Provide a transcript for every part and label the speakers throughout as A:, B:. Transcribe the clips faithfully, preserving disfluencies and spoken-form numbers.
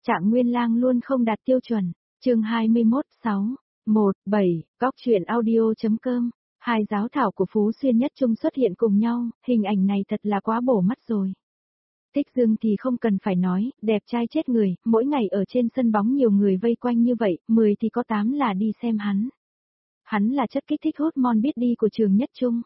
A: Trạng Nguyên Lang luôn không đạt tiêu chuẩn. Chương hai mươi mốt, sáu, một, bảy, góc truyện audio.com. Hai giáo thảo của Phú Xuyên Nhất Trung xuất hiện cùng nhau, hình ảnh này thật là quá bổ mắt rồi. Tích Dương thì không cần phải nói, đẹp trai chết người, mỗi ngày ở trên sân bóng nhiều người vây quanh như vậy, mười thì có tám là đi xem hắn. Hắn là chất kích thích hormone biết đi của trường Nhất Trung.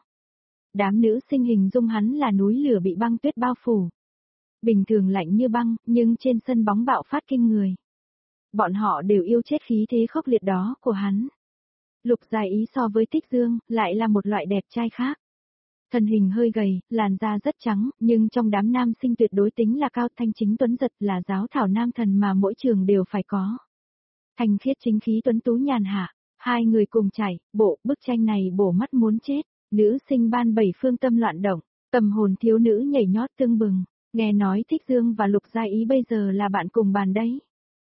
A: Đám nữ sinh hình dung hắn là núi lửa bị băng tuyết bao phủ. Bình thường lạnh như băng, nhưng trên sân bóng bạo phát kinh người. Bọn họ đều yêu chết khí thế khốc liệt đó của hắn. Lục Gia Ý so với Tích Dương, lại là một loại đẹp trai khác. Thân hình hơi gầy, làn da rất trắng, nhưng trong đám nam sinh tuyệt đối tính là cao thanh chính tuấn giật là giáo thảo nam thần mà mỗi trường đều phải có. Thanh khiết chính khí tuấn tú nhàn hạ, hai người cùng chảy, bộ bức tranh này bổ mắt muốn chết, nữ sinh ban bảy phương tâm loạn động, tâm hồn thiếu nữ nhảy nhót tưng bừng, nghe nói Tích Dương và Lục Gia Ý bây giờ là bạn cùng bàn đấy.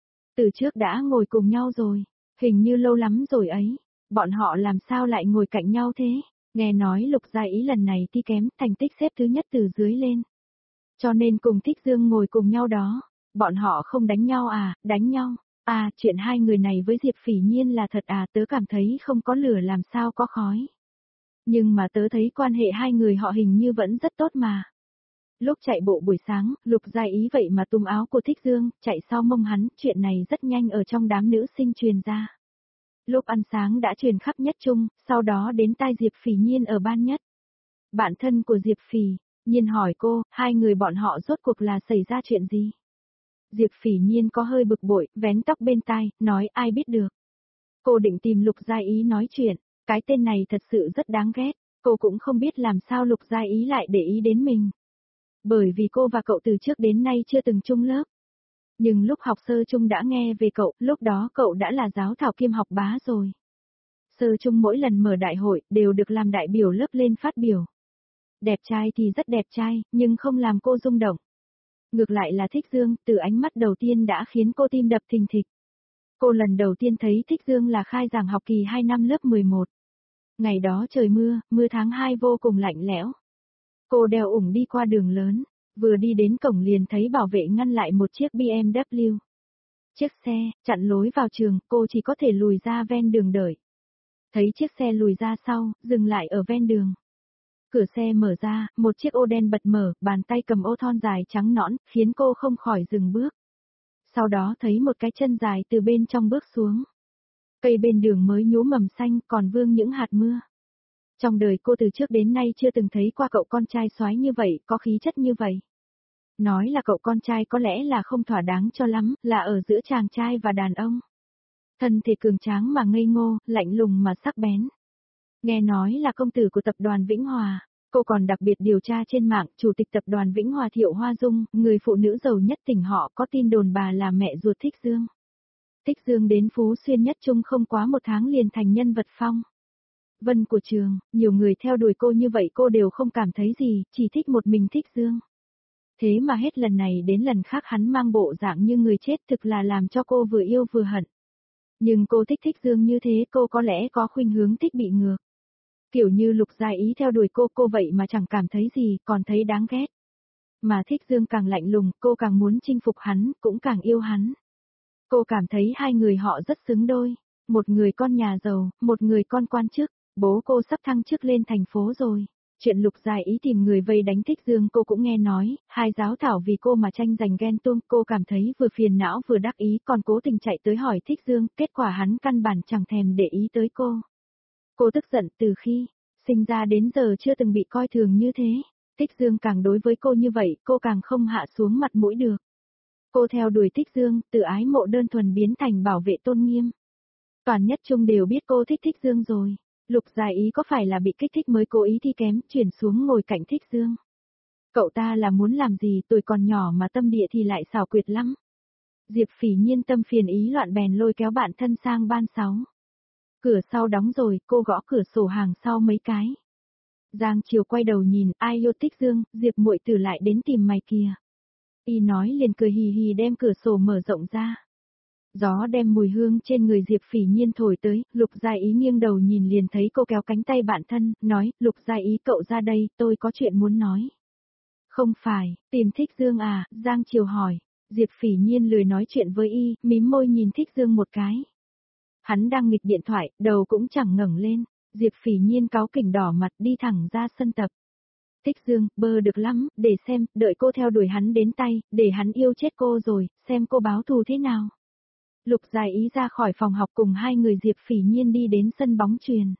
A: Từ trước đã ngồi cùng nhau rồi, hình như lâu lắm rồi ấy, bọn họ làm sao lại ngồi cạnh nhau thế? Nghe nói Lục Gia Ý lần này thi kém, thành tích xếp thứ nhất từ dưới lên. Cho nên cùng Tích Dương ngồi cùng nhau đó, bọn họ không đánh nhau à, đánh nhau. À, chuyện hai người này với Diệp Phỉ Nhiên là thật à, tớ cảm thấy không có lửa làm sao có khói. Nhưng mà tớ thấy quan hệ hai người họ hình như vẫn rất tốt mà. Lúc chạy bộ buổi sáng, Lục Gia Ý vậy mà tung áo của Tích Dương, chạy sau mông hắn, chuyện này rất nhanh ở trong đám nữ sinh truyền ra. Lúc ăn sáng đã truyền khắp Nhất Trung, sau đó đến tai Diệp Phỉ Nhiên ở ban nhất. Bạn thân của Diệp Phỉ, Nhiên hỏi cô, hai người bọn họ rốt cuộc là xảy ra chuyện gì? Diệp Phỉ Nhiên có hơi bực bội, vén tóc bên tai, nói ai biết được. Cô định tìm Lục Gia Ý nói chuyện, cái tên này thật sự rất đáng ghét, cô cũng không biết làm sao Lục Gia Ý lại để ý đến mình. Bởi vì cô và cậu từ trước đến nay chưa từng chung lớp. Nhưng lúc học sơ chung đã nghe về cậu, lúc đó cậu đã là giáo thảo kiêm học bá rồi. Sơ chung mỗi lần mở đại hội, đều được làm đại biểu lớp lên phát biểu. Đẹp trai thì rất đẹp trai, nhưng không làm cô rung động. Ngược lại là Tích Dương, từ ánh mắt đầu tiên đã khiến cô tim đập thình thịch. Cô lần đầu tiên thấy Tích Dương là khai giảng học kỳ hai năm lớp mười một. Ngày đó trời mưa, mưa tháng hai vô cùng lạnh lẽo. Cô đeo ủng đi qua đường lớn, vừa đi đến cổng liền thấy bảo vệ ngăn lại một chiếc bê em vê. Chiếc xe, chặn lối vào trường, cô chỉ có thể lùi ra ven đường đợi. Thấy chiếc xe lùi ra sau, dừng lại ở ven đường. Cửa xe mở ra, một chiếc ô đen bật mở, bàn tay cầm ô thon dài trắng nõn, khiến cô không khỏi dừng bước. Sau đó thấy một cái chân dài từ bên trong bước xuống. Cây bên đường mới nhú mầm xanh, còn vương những hạt mưa. Trong đời cô từ trước đến nay chưa từng thấy qua cậu con trai soái như vậy, có khí chất như vậy. Nói là cậu con trai có lẽ là không thỏa đáng cho lắm, là ở giữa chàng trai và đàn ông. Thân thể cường tráng mà ngây ngô, lạnh lùng mà sắc bén. Nghe nói là công tử của tập đoàn Vĩnh Hòa, cô còn đặc biệt điều tra trên mạng, chủ tịch tập đoàn Vĩnh Hòa Thiệu Hoa Dung, người phụ nữ giàu nhất tỉnh họ có tin đồn bà là mẹ ruột Tích Dương. Tích Dương đến Phú Xuyên Nhất Trung không quá một tháng liền thành nhân vật phong vân của trường, nhiều người theo đuổi cô như vậy cô đều không cảm thấy gì, chỉ thích một mình Tích Dương. Thế mà hết lần này đến lần khác hắn mang bộ dạng như người chết thực là làm cho cô vừa yêu vừa hận. Nhưng cô thích Tích Dương như thế cô có lẽ có khuynh hướng thích bị ngược. Kiểu như Lục Gia Ý theo đuổi cô cô vậy mà chẳng cảm thấy gì, còn thấy đáng ghét. Mà Tích Dương càng lạnh lùng, cô càng muốn chinh phục hắn, cũng càng yêu hắn. Cô cảm thấy hai người họ rất xứng đôi. Một người con nhà giàu, một người con quan chức. Bố cô sắp thăng chức lên thành phố rồi. Chuyện Lục Gia Ý tìm người vây đánh Tích Dương cô cũng nghe nói, hai giáo thảo vì cô mà tranh giành ghen tuông, cô cảm thấy vừa phiền não vừa đắc ý còn cố tình chạy tới hỏi Tích Dương, kết quả hắn căn bản chẳng thèm để ý tới cô. Cô tức giận từ khi sinh ra đến giờ chưa từng bị coi thường như thế. Tích Dương càng đối với cô như vậy, cô càng không hạ xuống mặt mũi được. Cô theo đuổi Tích Dương, từ ái mộ đơn thuần biến thành bảo vệ tôn nghiêm. Toàn Nhất Trung đều biết cô thích Tích Dương rồi. Lục Gia Ý có phải là bị kích thích mới cố ý thi kém, chuyển xuống ngồi cạnh Tích Dương. Cậu ta là muốn làm gì, tuổi còn nhỏ mà tâm địa thì lại xảo quyệt lắm. Diệp Phỉ Nhiên tâm phiền ý loạn bèn lôi kéo bạn thân sang ban sáu. Cửa sau đóng rồi, cô gõ cửa sổ hàng sau mấy cái. Giang Triều quay đầu nhìn, ai yêu Tích Dương, Diệp muội tử lại đến tìm mày kìa. Y nói liền cười hì hì đem cửa sổ mở rộng ra. Gió đem mùi hương trên người Diệp Phỉ Nhiên thổi tới, Lục Gia Ý nghiêng đầu nhìn liền thấy cô kéo cánh tay bạn thân, nói, Lục Gia Ý cậu ra đây, tôi có chuyện muốn nói. Không phải, tìm Tích Dương à, Giang Triều hỏi, Diệp Phỉ Nhiên lười nói chuyện với y, mím môi nhìn Thích Dương một cái. Hắn đang nghịch điện thoại, đầu cũng chẳng ngẩng lên. Diệp Phỉ Nhiên cáu kỉnh đỏ mặt đi thẳng ra sân tập. Thích Dương, bơ được lắm, để xem, đợi cô theo đuổi hắn đến tay, để hắn yêu chết cô rồi, xem cô báo thù thế nào. Lục Gia Ý ra khỏi phòng học cùng hai người Diệp Phỉ Nhiên đi đến sân bóng chuyền.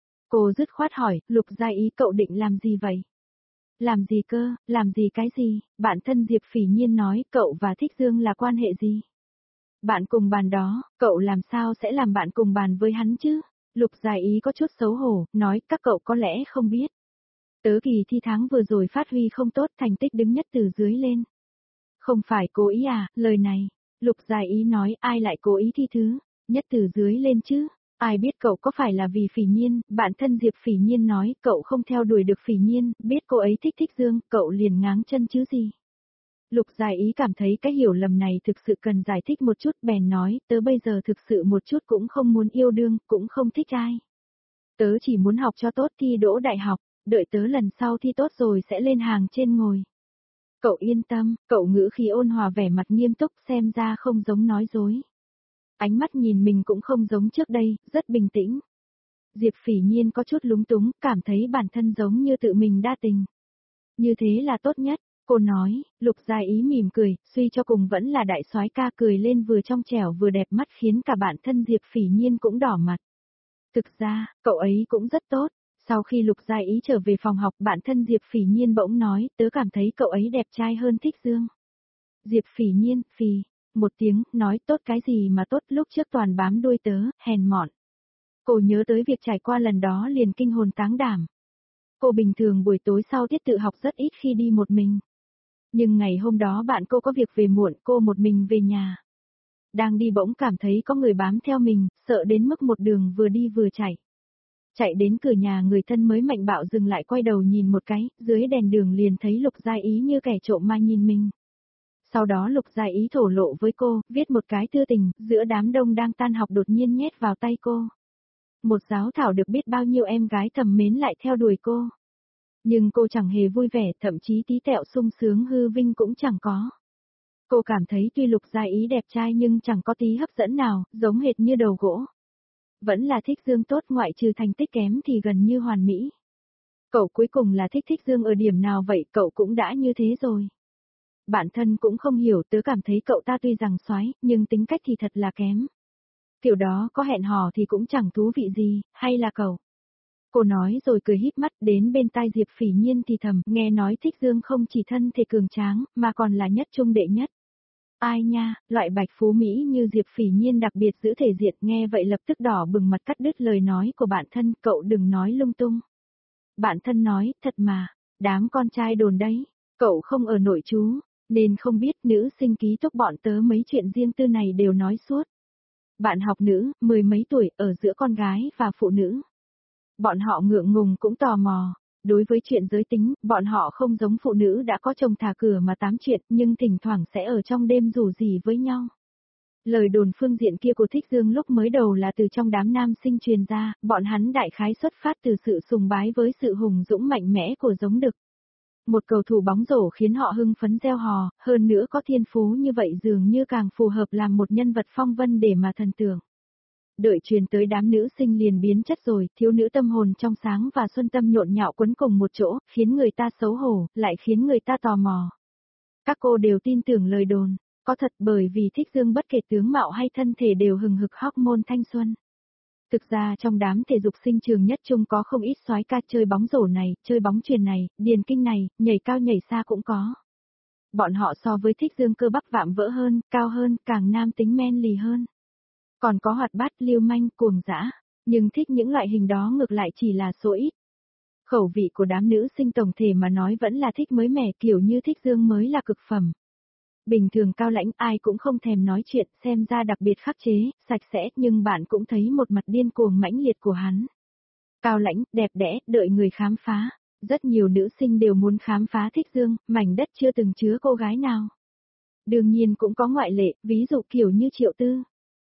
A: Cô dứt khoát hỏi, Lục Gia Ý cậu định làm gì vậy? Làm gì cơ, làm gì cái gì, bạn thân Diệp Phỉ Nhiên nói cậu và Thích Dương là quan hệ gì? Bạn cùng bàn đó, cậu làm sao sẽ làm bạn cùng bàn với hắn chứ? Lục Gia Ý có chút xấu hổ, nói các cậu có lẽ không biết. Tớ kỳ thi tháng vừa rồi phát huy không tốt, thành tích đứng nhất từ dưới lên. Không phải cố ý à, lời này. Lục Gia Ý nói ai lại cố ý thi thứ, nhất từ dưới lên chứ. Ai biết cậu có phải là vì Phỉ Nhiên, bạn thân Diệp Phỉ Nhiên nói cậu không theo đuổi được Phỉ Nhiên, biết cô ấy thích Thích Dương, cậu liền ngáng chân chứ gì. Lục Gia Ý cảm thấy cái hiểu lầm này thực sự cần giải thích một chút, bèn nói, tớ bây giờ thực sự một chút cũng không muốn yêu đương, cũng không thích ai. Tớ chỉ muốn học cho tốt thi đỗ đại học, đợi tớ lần sau thi tốt rồi sẽ lên hàng trên ngồi. Cậu yên tâm, cậu ngữ khí ôn hòa vẻ mặt nghiêm túc xem ra không giống nói dối. Ánh mắt nhìn mình cũng không giống trước đây, rất bình tĩnh. Diệp Phỉ Nhiên có chút lúng túng, cảm thấy bản thân giống như tự mình đa tình. Như thế là tốt nhất, cô nói, Lục Gia Ý mỉm cười, suy cho cùng vẫn là đại soái ca, cười lên vừa trong trẻo vừa đẹp mắt khiến cả bản thân Diệp Phỉ Nhiên cũng đỏ mặt. Thực ra, cậu ấy cũng rất tốt. Sau khi Lục Gia Ý trở về phòng học, bản thân Diệp Phỉ Nhiên bỗng nói, tớ cảm thấy cậu ấy đẹp trai hơn Thích Dương. Diệp Phỉ Nhiên, phì, một tiếng, nói tốt cái gì mà tốt, lúc trước toàn bám đuôi tớ, hèn mọn. Cô nhớ tới việc trải qua lần đó liền kinh hồn táng đảm. Cô bình thường buổi tối sau tiết tự học rất ít khi đi một mình. Nhưng ngày hôm đó bạn cô có việc về muộn, cô một mình về nhà. Đang đi bỗng cảm thấy có người bám theo mình, sợ đến mức một đường vừa đi vừa chạy. Chạy đến cửa nhà người thân mới mạnh bạo dừng lại, quay đầu nhìn một cái, dưới đèn đường liền thấy Lục Gia Ý như kẻ trộm ma nhìn mình. Sau đó Lục Gia Ý thổ lộ với cô, viết một cái thư tình, giữa đám đông đang tan học đột nhiên nhét vào tay cô. Một giáo thảo được biết bao nhiêu em gái thầm mến lại theo đuổi cô. Nhưng cô chẳng hề vui vẻ, thậm chí tí tẹo sung sướng hư vinh cũng chẳng có. Cô cảm thấy tuy Lục Gia Ý đẹp trai nhưng chẳng có tí hấp dẫn nào, giống hệt như đầu gỗ. Vẫn là Thích Dương tốt, ngoại trừ thành tích kém thì gần như hoàn mỹ. Cậu cuối cùng là thích Thích Dương ở điểm nào vậy, cậu cũng đã như thế rồi. Bản thân cũng không hiểu, tớ cảm thấy cậu ta tuy rằng soái, nhưng tính cách thì thật là kém. Kiểu đó có hẹn hò thì cũng chẳng thú vị gì, hay là cậu? Cô nói rồi cười híp mắt đến bên tai Diệp Phỉ Nhiên thì thầm, nghe nói Thích Dương không chỉ thân thể cường tráng, mà còn là nhất trung đệ nhất. Ai nha, loại bạch phú Mỹ như Diệp Phỉ Nhiên đặc biệt giữ thể diện, nghe vậy lập tức đỏ bừng mặt cắt đứt lời nói của bạn thân, cậu đừng nói lung tung. Bạn thân nói, thật mà, đám con trai đồn đấy, cậu không ở nội trú, nên không biết nữ sinh ký túc bọn tớ mấy chuyện riêng tư này đều nói suốt. Bạn học nữ, mười mấy tuổi, ở giữa con gái và phụ nữ. Bọn họ ngượng ngùng cũng tò mò. Đối với chuyện giới tính, bọn họ không giống phụ nữ đã có chồng thả cửa mà tám chuyện, nhưng thỉnh thoảng sẽ ở trong đêm rủ rỉ với nhau. Lời đồn phương diện kia của Thích Dương lúc mới đầu là từ trong đám nam sinh truyền ra, bọn hắn đại khái xuất phát từ sự sùng bái với sự hùng dũng mạnh mẽ của giống đực. Một cầu thủ bóng rổ khiến họ hưng phấn reo hò, hơn nữa có thiên phú như vậy dường như càng phù hợp làm một nhân vật phong vân để mà thần tượng. Đợi truyền tới đám nữ sinh liền biến chất rồi, thiếu nữ tâm hồn trong sáng và xuân tâm nhộn nhạo quấn cùng một chỗ, khiến người ta xấu hổ, lại khiến người ta tò mò. Các cô đều tin tưởng lời đồn, có thật bởi vì Thích Dương bất kể tướng mạo hay thân thể đều hừng hực hormone thanh xuân. Thực ra trong đám thể dục sinh trường nhất trung có không ít soái ca, chơi bóng rổ này, chơi bóng chuyền này, điền kinh này, nhảy cao nhảy xa cũng có. Bọn họ so với Thích Dương cơ bắp vạm vỡ hơn, cao hơn, càng nam tính men lì hơn. Còn có hoạt bát, lưu manh, cuồng dã, nhưng thích những loại hình đó ngược lại chỉ là số ít. Khẩu vị của đám nữ sinh tổng thể mà nói vẫn là thích mới mẻ, kiểu như Thích Dương mới là cực phẩm. Bình thường cao lãnh ai cũng không thèm nói chuyện, xem ra đặc biệt khắc chế, sạch sẽ, nhưng bạn cũng thấy một mặt điên cuồng mãnh liệt của hắn. Cao lãnh, đẹp đẽ, đợi người khám phá. Rất nhiều nữ sinh đều muốn khám phá Thích Dương, mảnh đất chưa từng chứa cô gái nào. Đương nhiên cũng có ngoại lệ, ví dụ kiểu như Triệu Tư.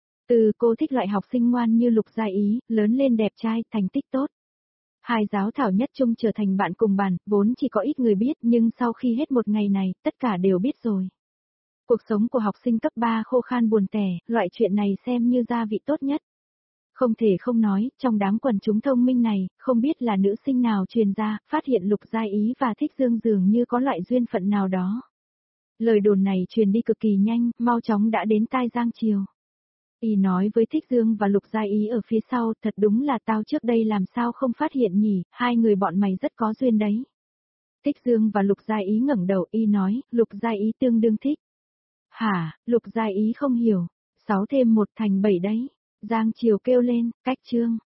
A: Từ cô thích loại học sinh ngoan như Lục Gia Ý, lớn lên đẹp trai, thành tích tốt. Hai giáo thảo nhất trung trở thành bạn cùng bàn, vốn chỉ có ít người biết nhưng sau khi hết một ngày này, tất cả đều biết rồi. Cuộc sống của học sinh cấp ba khô khan buồn tẻ, loại chuyện này xem như gia vị tốt nhất. Không thể không nói, trong đám quần chúng thông minh này, không biết là nữ sinh nào truyền ra, phát hiện Lục Gia Ý và Thích Dương dường như có loại duyên phận nào đó. Lời đồn này truyền đi cực kỳ nhanh, mau chóng đã đến tai Giang Triều. Y nói với Thích Dương và Lục Gia Ý ở phía sau, thật đúng là tao trước đây làm sao không phát hiện nhỉ, hai người bọn mày rất có duyên đấy. Thích Dương và Lục Gia Ý ngẩng đầu, Y nói, Lục Gia Ý tương đương thích. Hả, Lục Gia Ý không hiểu, sáu thêm một thành bảy đấy. Giang Triều kêu lên, cách chương.